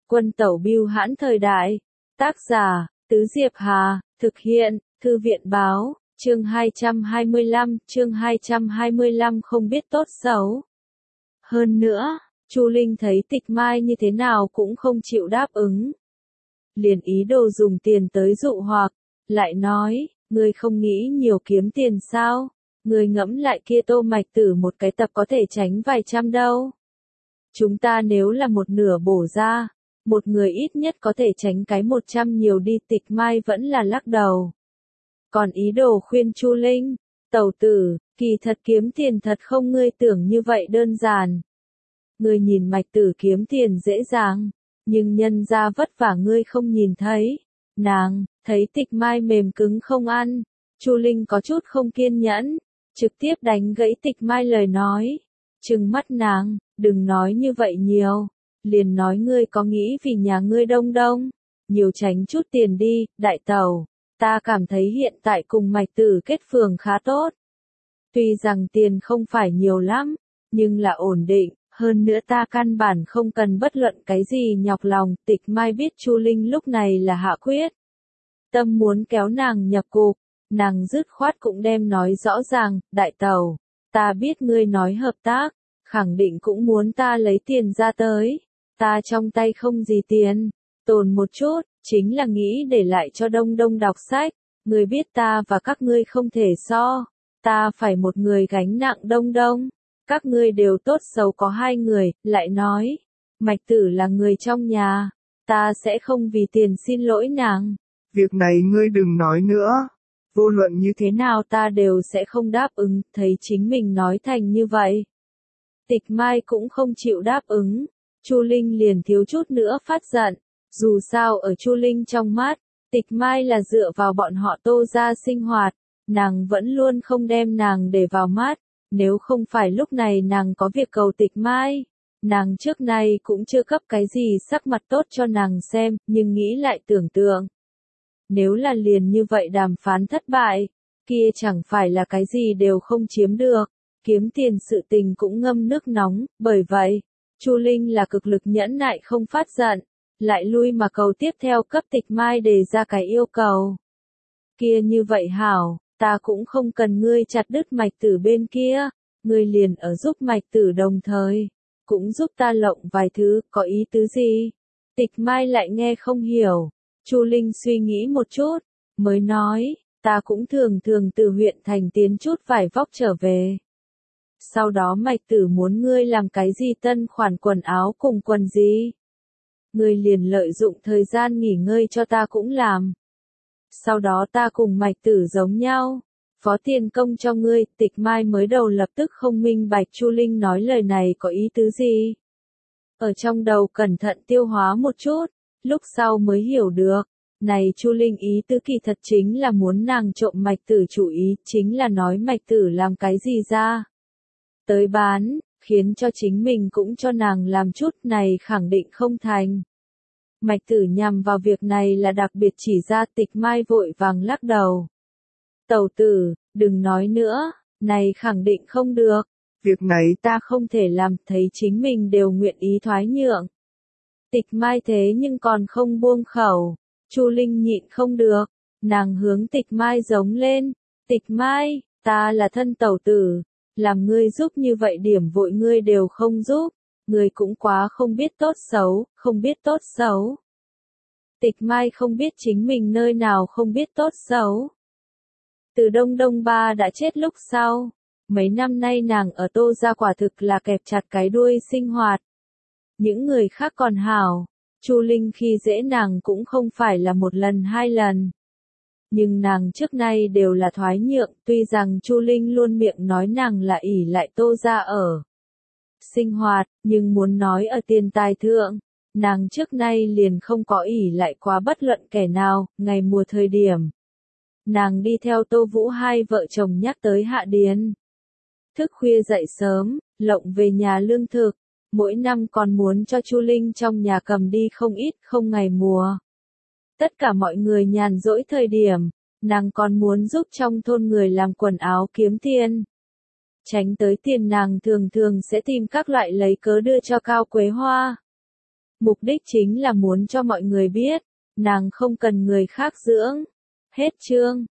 Quân tẩu bưu hãn thời đại. Tác giả, Tứ Diệp Hà, thực hiện, Thư viện báo, chương 225 không biết tốt xấu. Hơn nữa, Chu Linh thấy Tịch Mai như thế nào cũng không chịu đáp ứng. Liền ý đồ dùng tiền tới dụ hoặc, lại nói, ngươi không nghĩ nhiều kiếm tiền sao? Ngươi ngẫm lại kia Tô Mạch Tử một cái tập có thể tránh vài trăm đâu. Chúng ta nếu là một nửa bổ ra, một người ít nhất có thể tránh cái 100 nhiều đi. Tịch Mai vẫn là lắc đầu. Còn ý đồ khuyên Chu Linh, tẩu tử, kỳ thật kiếm tiền thật không ngươi tưởng như vậy đơn giản. Ngươi nhìn Mạch Tử kiếm tiền dễ dàng, nhưng nhân ra vất vả ngươi không nhìn thấy. Nàng, thấy Tịch Mai mềm cứng không ăn, Chu Linh có chút không kiên nhẫn, trực tiếp đánh gãy Tịch Mai lời nói. Trừng mắt nàng, đừng nói như vậy nhiều, liền nói ngươi có nghĩ vì nhà ngươi đông đông, nhiều tránh chút tiền đi. Đại tẩu, ta cảm thấy hiện tại cùng Mạch Tử kết phường khá tốt. Tuy rằng tiền không phải nhiều lắm, nhưng là ổn định, hơn nữa ta căn bản không cần bất luận cái gì nhọc lòng. Tịch Mai biết Chu Linh lúc này là hạ quyết tâm muốn kéo nàng nhập cục, nàng dứt khoát cũng đem nói rõ ràng. Đại tẩu, ta biết ngươi nói hợp tác, khẳng định cũng muốn ta lấy tiền ra tới. Ta trong tay không gì tiền, tồn một chút, chính là nghĩ để lại cho đông đông đọc sách. Ngươi biết ta và các ngươi không thể so, ta phải một người gánh nặng đông đông. Các ngươi đều tốt xấu có hai người. Lại nói, Mạch Tử là người trong nhà, ta sẽ không vì tiền xin lỗi nàng. Việc này ngươi đừng nói nữa, vô luận như thế nào ta đều sẽ không đáp ứng. Thấy chính mình nói thành như vậy, Tịch Mai cũng không chịu đáp ứng. Chu Linh liền thiếu chút nữa phát giận. Dù sao ở Chu Linh trong mắt, Tịch Mai là dựa vào bọn họ Tô gia sinh hoạt, nàng vẫn luôn không đem nàng để vào mắt. Nếu không phải lúc này nàng có việc cầu Tịch Mai, nàng trước nay cũng chưa cấp cái gì sắc mặt tốt cho nàng xem. Nhưng nghĩ lại tưởng tượng, nếu là liền như vậy đàm phán thất bại, kia chẳng phải là cái gì đều không chiếm được. Kiếm tiền sự tình cũng ngâm nước nóng. Bởi vậy, Chu Linh là cực lực nhẫn nại không phát giận, lại lui mà cầu tiếp theo cấp Tịch Mai đề ra cái yêu cầu. Kia như vậy hảo, ta cũng không cần ngươi chặt đứt Mạch Tử bên kia, ngươi liền ở giúp Mạch Tử đồng thời, cũng giúp ta lộng vài thứ. Có ý tứ gì? Tịch Mai lại nghe không hiểu. Chu Linh suy nghĩ một chút, mới nói, ta cũng thường từ huyện thành tiến chút vải vóc trở về. Sau đó Mạch Tử muốn ngươi làm cái gì tân khoản quần áo cùng quần gì, ngươi liền lợi dụng thời gian nghỉ ngơi cho ta cũng làm. Sau đó ta cùng Mạch Tử giống nhau, phó tiền công cho ngươi. Tịch Mai mới đầu lập tức không minh bạch Chu Linh nói lời này có ý tứ gì. Ở trong đầu cẩn thận tiêu hóa một chút, lúc sau mới hiểu được. Này Chu Linh ý tứ kỳ thật chính là muốn nàng trộm Mạch Tử chủ ý, chính là nói Mạch Tử làm cái gì ra tới bán, khiến cho chính mình cũng cho nàng làm chút. Này khẳng định không thành. Mạch Tử nhằm vào việc này là đặc biệt chỉ ra. Tịch Mai vội vàng lắc đầu. Tẩu tử, đừng nói nữa, này khẳng định không được. Việc này ta không thể làm. Thấy chính mình đều nguyện ý thoái nhượng, Tịch Mai thế nhưng còn không buông khẩu. Chu Linh nhịn không được, nàng hướng Tịch Mai giống lên. Tịch Mai, ta là thân tẩu tử, làm ngươi giúp như vậy điểm vội ngươi đều không giúp, ngươi cũng quá không biết tốt xấu, không biết tốt xấu. Tịch Mai không biết chính mình nơi nào không biết tốt xấu. Từ Đông Đông ba đã chết lúc sau, mấy năm nay nàng ở Tô gia quả thực là kẹp chặt cái đuôi sinh hoạt. Những người khác còn hảo, Chu Linh khi dễ nàng cũng không phải là một lần hai lần. Nhưng nàng trước nay đều là thoái nhượng. Tuy rằng Chu Linh luôn miệng nói nàng là ỷ lại Tô gia ở sinh hoạt, nhưng muốn nói ở tiền tài thượng, nàng trước nay liền không có ỷ lại quá bất luận kẻ nào. Ngày mùa thời điểm, nàng đi theo Tô Vũ hai vợ chồng nhắc tới Hạ Điền. Thức khuya dậy sớm, lộng về nhà lương thực, mỗi năm còn muốn cho Chu Linh trong nhà cầm đi không ít. Không ngày mùa, tất cả mọi người nhàn rỗi thời điểm, nàng còn muốn giúp trong thôn người làm quần áo kiếm tiền. Tránh tới tiền nàng thường sẽ tìm các loại lấy cớ đưa cho Cao Quế Hoa. Mục đích chính là muốn cho mọi người biết, nàng không cần người khác dưỡng. Hết chương.